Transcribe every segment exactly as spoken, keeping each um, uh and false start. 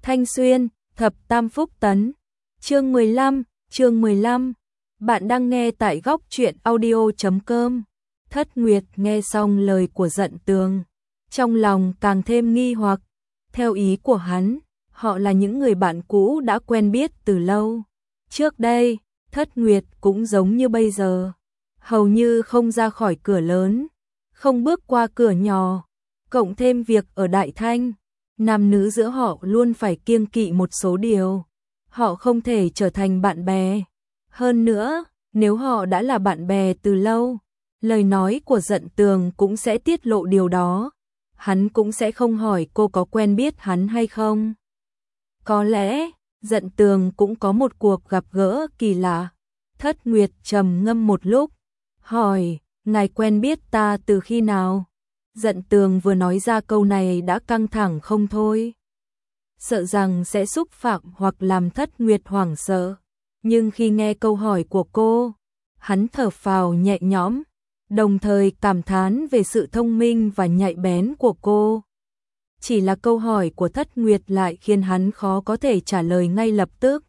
Thanh Xuyên, Thập Tam Phúc Tấn. Chương mười lăm, chương mười lăm. Bạn đang nghe tại góc truyện audio chấm com. Thất Nguyệt nghe xong lời của Dận Tường, trong lòng càng thêm nghi hoặc. Theo ý của hắn, họ là những người bạn cũ đã quen biết từ lâu. Trước đây, Thất Nguyệt cũng giống như bây giờ, hầu như không ra khỏi cửa lớn, không bước qua cửa nhỏ, cộng thêm việc ở Đại Thanh, nam nữ giữa họ luôn phải kiêng kỵ một số điều. Họ không thể trở thành bạn bè. Hơn nữa, nếu họ đã là bạn bè từ lâu, lời nói của Dận Tường cũng sẽ tiết lộ điều đó. Hắn cũng sẽ không hỏi cô có quen biết hắn hay không. Có lẽ, Dận Tường cũng có một cuộc gặp gỡ kỳ lạ. Thất Nguyệt trầm ngâm một lúc, hỏi, ngài quen biết ta từ khi nào? Dận Tường vừa nói ra câu này đã căng thẳng không thôi, sợ rằng sẽ xúc phạm hoặc làm Thất Nguyệt hoảng sợ. Nhưng khi nghe câu hỏi của cô, hắn thở phào nhẹ nhõm, đồng thời cảm thán về sự thông minh và nhạy bén của cô. Chỉ là câu hỏi của Thất Nguyệt lại khiến hắn khó có thể trả lời ngay lập tức.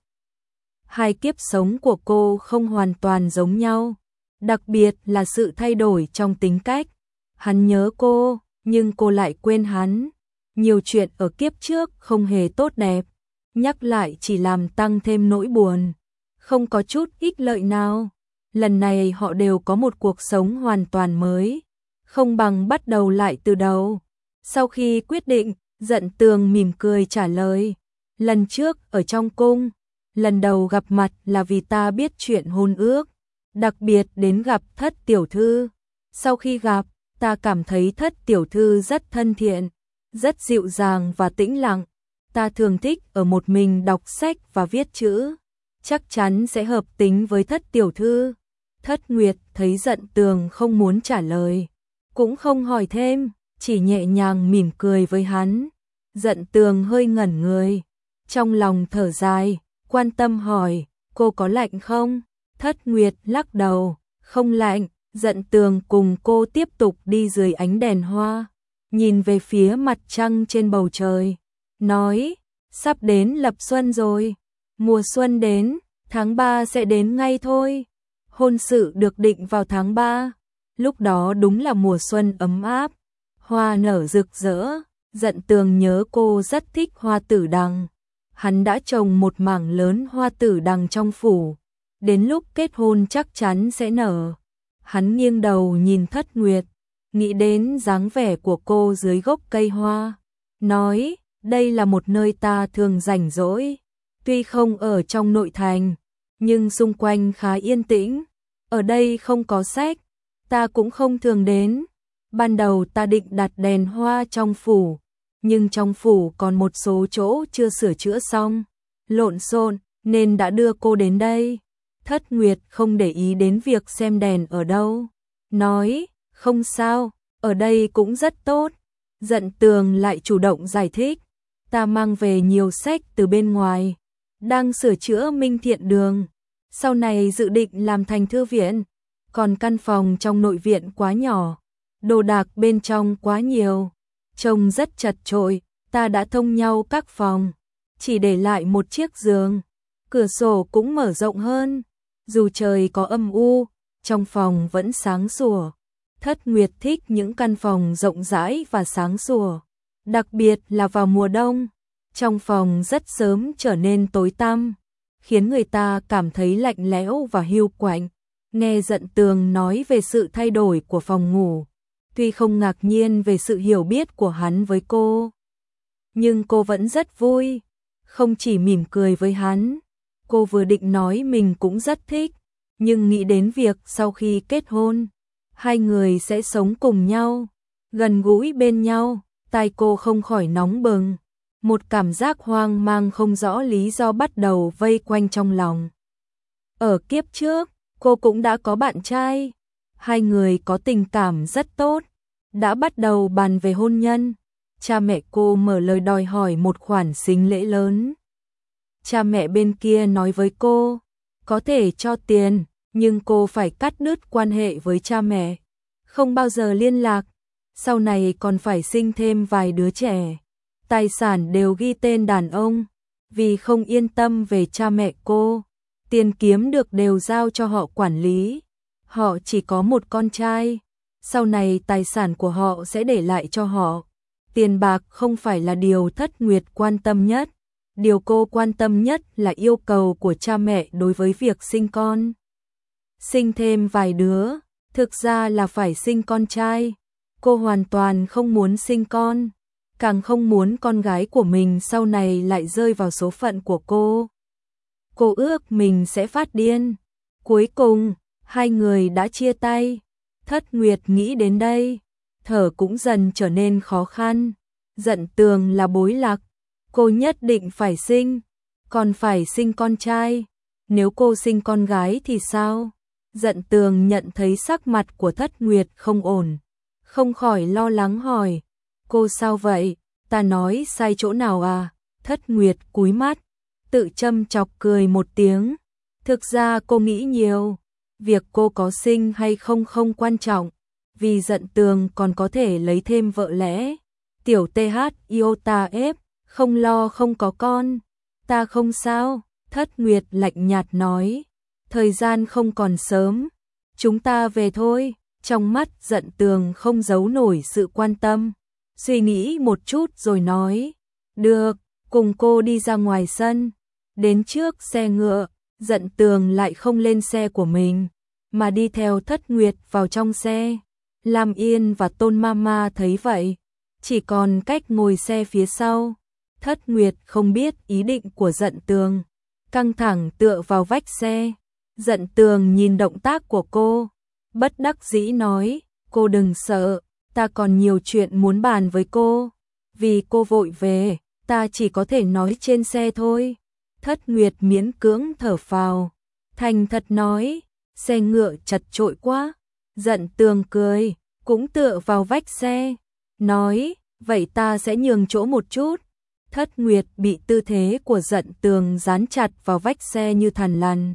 Hai kiếp sống của cô không hoàn toàn giống nhau, đặc biệt là sự thay đổi trong tính cách. Hắn nhớ cô, nhưng cô lại quên hắn. Nhiều chuyện ở kiếp trước không hề tốt đẹp, nhắc lại chỉ làm tăng thêm nỗi buồn, không có chút ích lợi nào. Lần này họ đều có một cuộc sống hoàn toàn mới, không bằng bắt đầu lại từ đầu. Sau khi quyết định, Dận Tường mỉm cười trả lời, lần trước ở trong cung, lần đầu gặp mặt là vì ta biết chuyện hôn ước, đặc biệt đến gặp Thất tiểu thư. Sau khi gặp, ta cảm thấy Thất tiểu thư rất thân thiện, rất dịu dàng và tĩnh lặng. Ta thường thích ở một mình đọc sách và viết chữ, chắc chắn sẽ hợp tính với Thất tiểu thư. Thất Nguyệt thấy Dận Tường không muốn trả lời, cũng không hỏi thêm, chỉ nhẹ nhàng mỉm cười với hắn. Dận Tường hơi ngẩn người, trong lòng thở dài, quan tâm hỏi, cô có lạnh không? Thất Nguyệt lắc đầu, không lạnh. Dận Tường cùng cô tiếp tục đi dưới ánh đèn hoa, nhìn về phía mặt trăng trên bầu trời, nói, sắp đến lập xuân rồi, mùa xuân đến, tháng ba sẽ đến ngay thôi. Hôn sự được định vào tháng ba, lúc đó đúng là mùa xuân ấm áp, hoa nở rực rỡ. Dận Tường nhớ cô rất thích hoa tử đằng, hắn đã trồng một mảng lớn hoa tử đằng trong phủ, đến lúc kết hôn chắc chắn sẽ nở. Hắn nghiêng đầu nhìn Thất Nguyệt, nghĩ đến dáng vẻ của cô dưới gốc cây hoa, nói, đây là một nơi ta thường rảnh rỗi, tuy không ở trong nội thành, nhưng xung quanh khá yên tĩnh, ở đây không có sách, ta cũng không thường đến. Ban đầu ta định đặt đèn hoa trong phủ, nhưng trong phủ còn một số chỗ chưa sửa chữa xong, lộn xộn, nên đã đưa cô đến đây. Thất Nguyệt không để ý đến việc xem đèn ở đâu, nói, không sao, ở đây cũng rất tốt. Dận Tường lại chủ động giải thích, ta mang về nhiều sách từ bên ngoài, đang sửa chữa Minh Thiện Đường, sau này dự định làm thành thư viện, còn căn phòng trong nội viện quá nhỏ, đồ đạc bên trong quá nhiều, trông rất chật chội, ta đã thông nhau các phòng, chỉ để lại một chiếc giường, cửa sổ cũng mở rộng hơn. Dù trời có âm u, trong phòng vẫn sáng sủa. Thất Nguyệt thích những căn phòng rộng rãi và sáng sủa, đặc biệt là vào mùa đông, trong phòng rất sớm trở nên tối tăm, khiến người ta cảm thấy lạnh lẽo và hiu quạnh. Nghe Dận Tường nói về sự thay đổi của phòng ngủ, tuy không ngạc nhiên về sự hiểu biết của hắn với cô, nhưng cô vẫn rất vui, không chỉ mỉm cười với hắn. Cô vừa định nói mình cũng rất thích, nhưng nghĩ đến việc sau khi kết hôn, hai người sẽ sống cùng nhau, gần gũi bên nhau, tai cô không khỏi nóng bừng. Một cảm giác hoang mang không rõ lý do bắt đầu vây quanh trong lòng. Ở kiếp trước, cô cũng đã có bạn trai, hai người có tình cảm rất tốt, đã bắt đầu bàn về hôn nhân. Cha mẹ cô mở lời đòi hỏi một khoản sính lễ lớn. Cha mẹ bên kia nói với cô, có thể cho tiền, nhưng cô phải cắt đứt quan hệ với cha mẹ, không bao giờ liên lạc, sau này còn phải sinh thêm vài đứa trẻ. tài sản đều ghi tên đàn ông, vì không yên tâm về cha mẹ cô, tiền kiếm được đều giao cho họ quản lý. Họ chỉ có một con trai, sau này tài sản của họ sẽ để lại cho họ. Tiền bạc không phải là điều Thất Nguyệt quan tâm nhất, điều cô quan tâm nhất là yêu cầu của cha mẹ đối với việc sinh con. Sinh thêm vài đứa, thực ra là phải sinh con trai. Cô hoàn toàn không muốn sinh con, càng không muốn con gái của mình sau này lại rơi vào số phận của cô. Cô ước mình sẽ phát điên. Cuối cùng, hai người đã chia tay. Thất Nguyệt nghĩ đến đây, thở cũng dần trở nên khó khăn. Dận Tường là bối lạc, cô nhất định phải sinh, còn phải sinh con trai. Nếu cô sinh con gái thì sao? Dận Tường nhận thấy sắc mặt của Thất Nguyệt không ổn, không khỏi lo lắng hỏi, cô sao vậy? Ta nói sai chỗ nào à? Thất Nguyệt cúi mắt, tự châm chọc cười một tiếng. Thực ra cô nghĩ nhiều, việc cô có sinh hay không không quan trọng, vì Dận Tường còn có thể lấy thêm vợ lẽ. Tiểu tê hát Iota ép, không lo không có con. Ta không sao, Thất Nguyệt lạnh nhạt nói. Thời gian không còn sớm, chúng ta về thôi. Trong mắt Dận Tường không giấu nổi sự quan tâm, suy nghĩ một chút rồi nói, được, cùng cô đi ra ngoài sân. Đến trước xe ngựa, Dận Tường lại không lên xe của mình, mà đi theo Thất Nguyệt vào trong xe. Lam Yên và Tôn Mama thấy vậy, chỉ còn cách ngồi xe phía sau. Thất Nguyệt không biết ý định của Dận Tường, căng thẳng tựa vào vách xe. Dận Tường nhìn động tác của cô, bất đắc dĩ nói, cô đừng sợ, ta còn nhiều chuyện muốn bàn với cô. Vì cô vội về, ta chỉ có thể nói trên xe thôi. Thất Nguyệt miễn cưỡng thở phào, thành thật nói, xe ngựa chật chội quá. Dận Tường cười, cũng tựa vào vách xe, nói, vậy ta sẽ nhường chỗ một chút. Thất Nguyệt bị tư thế của Dận Tường dán chặt vào vách xe như thằn lằn,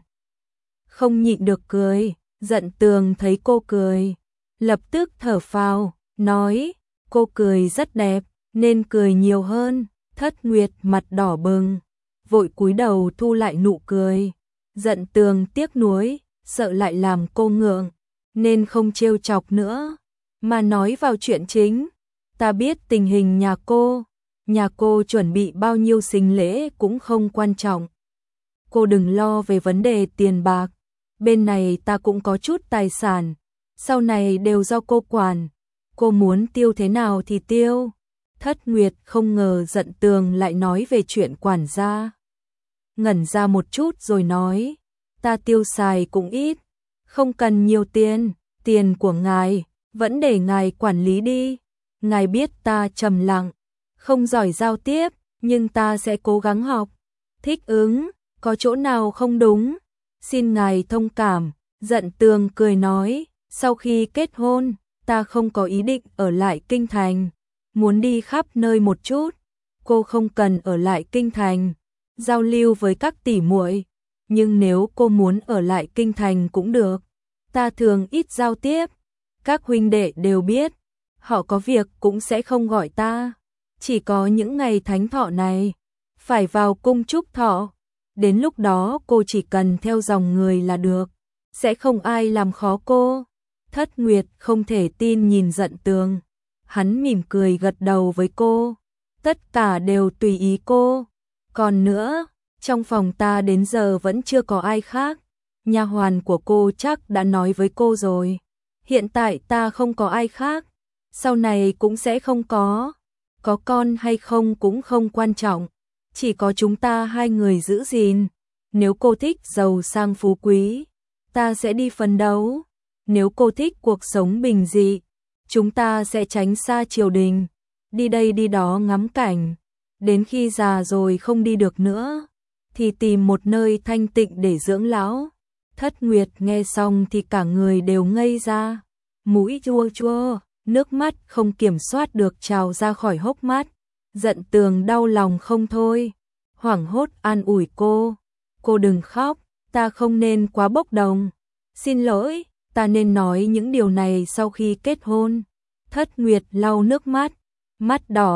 không nhịn được cười. Dận Tường thấy cô cười, lập tức thở phào, nói, cô cười rất đẹp, nên cười nhiều hơn. Thất Nguyệt mặt đỏ bừng, vội cúi đầu thu lại nụ cười. Dận Tường tiếc nuối, sợ lại làm cô ngượng, nên không trêu chọc nữa, mà nói vào chuyện chính. Ta biết tình hình nhà cô, nhà cô chuẩn bị bao nhiêu sinh lễ cũng không quan trọng. Cô đừng lo về vấn đề tiền bạc, bên này ta cũng có chút tài sản, sau này đều do cô quản, cô muốn tiêu thế nào thì tiêu. Thất Nguyệt không ngờ Dận Tường lại nói về chuyện quản gia. Ngẩn ra một chút rồi nói, ta tiêu xài cũng ít, không cần nhiều tiền, tiền của ngài, vẫn để ngài quản lý đi. Ngài biết ta trầm lặng, không giỏi giao tiếp, nhưng ta sẽ cố gắng học, thích ứng, có chỗ nào không đúng, xin ngài thông cảm. Dận Tường cười nói, sau khi kết hôn, ta không có ý định ở lại Kinh Thành, muốn đi khắp nơi một chút. Cô không cần ở lại Kinh Thành, giao lưu với các tỷ muội, nhưng nếu cô muốn ở lại Kinh Thành cũng được. Ta thường ít giao tiếp, các huynh đệ đều biết, họ có việc cũng sẽ không gọi ta. Chỉ có những ngày thánh thọ này, phải vào cung chúc thọ. Đến lúc đó cô chỉ cần theo dòng người là được, sẽ không ai làm khó cô. Thất Nguyệt không thể tin nhìn Dận Tường, hắn mỉm cười gật đầu với cô, tất cả đều tùy ý cô. Còn nữa, trong phòng ta đến giờ vẫn chưa có ai khác, nha hoàn của cô chắc đã nói với cô rồi. Hiện tại ta không có ai khác, sau này cũng sẽ không có, có con hay không cũng không quan trọng, chỉ có chúng ta hai người giữ gìn. Nếu cô thích giàu sang phú quý, ta sẽ đi phấn đấu. Nếu cô thích cuộc sống bình dị, chúng ta sẽ tránh xa triều đình, đi đây đi đó ngắm cảnh. Đến khi già rồi không đi được nữa, thì tìm một nơi thanh tịnh để dưỡng lão. Thất Nguyệt nghe xong thì cả người đều ngây ra, mũi chua chua, nước mắt không kiểm soát được trào ra khỏi hốc mắt. Dận Tường đau lòng không thôi, hoảng hốt an ủi cô, cô đừng khóc, ta không nên quá bốc đồng, xin lỗi, ta nên nói những điều này sau khi kết hôn. Thất Nguyệt lau nước mắt, mắt đỏ,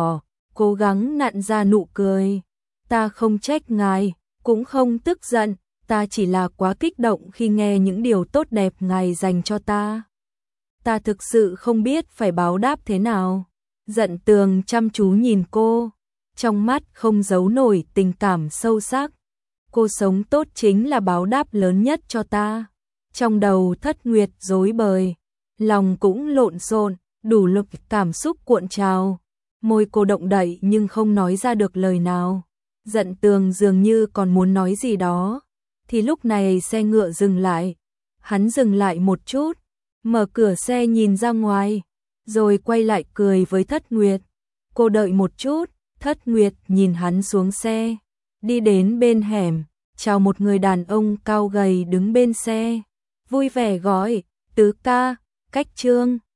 cố gắng nặn ra nụ cười. Ta không trách ngài, cũng không tức giận, ta chỉ là quá kích động khi nghe những điều tốt đẹp ngài dành cho ta. Ta thực sự không biết phải báo đáp thế nào. Dận Tường chăm chú nhìn cô, trong mắt không giấu nổi tình cảm sâu sắc. Cô sống tốt chính là báo đáp lớn nhất cho ta. Trong đầu Thất Nguyệt rối bời, lòng cũng lộn xộn, đủ lực cảm xúc cuộn trào. Môi cô động đậy nhưng không nói ra được lời nào. Dận Tường dường như còn muốn nói gì đó, thì lúc này xe ngựa dừng lại. Hắn dừng lại một chút, mở cửa xe nhìn ra ngoài, rồi quay lại cười với Thất Nguyệt. Cô đợi một chút. Thất Nguyệt nhìn hắn xuống xe, đi đến bên hẻm, chào một người đàn ông cao gầy đứng bên xe, vui vẻ gọi, Tứ ca, Cách Trương.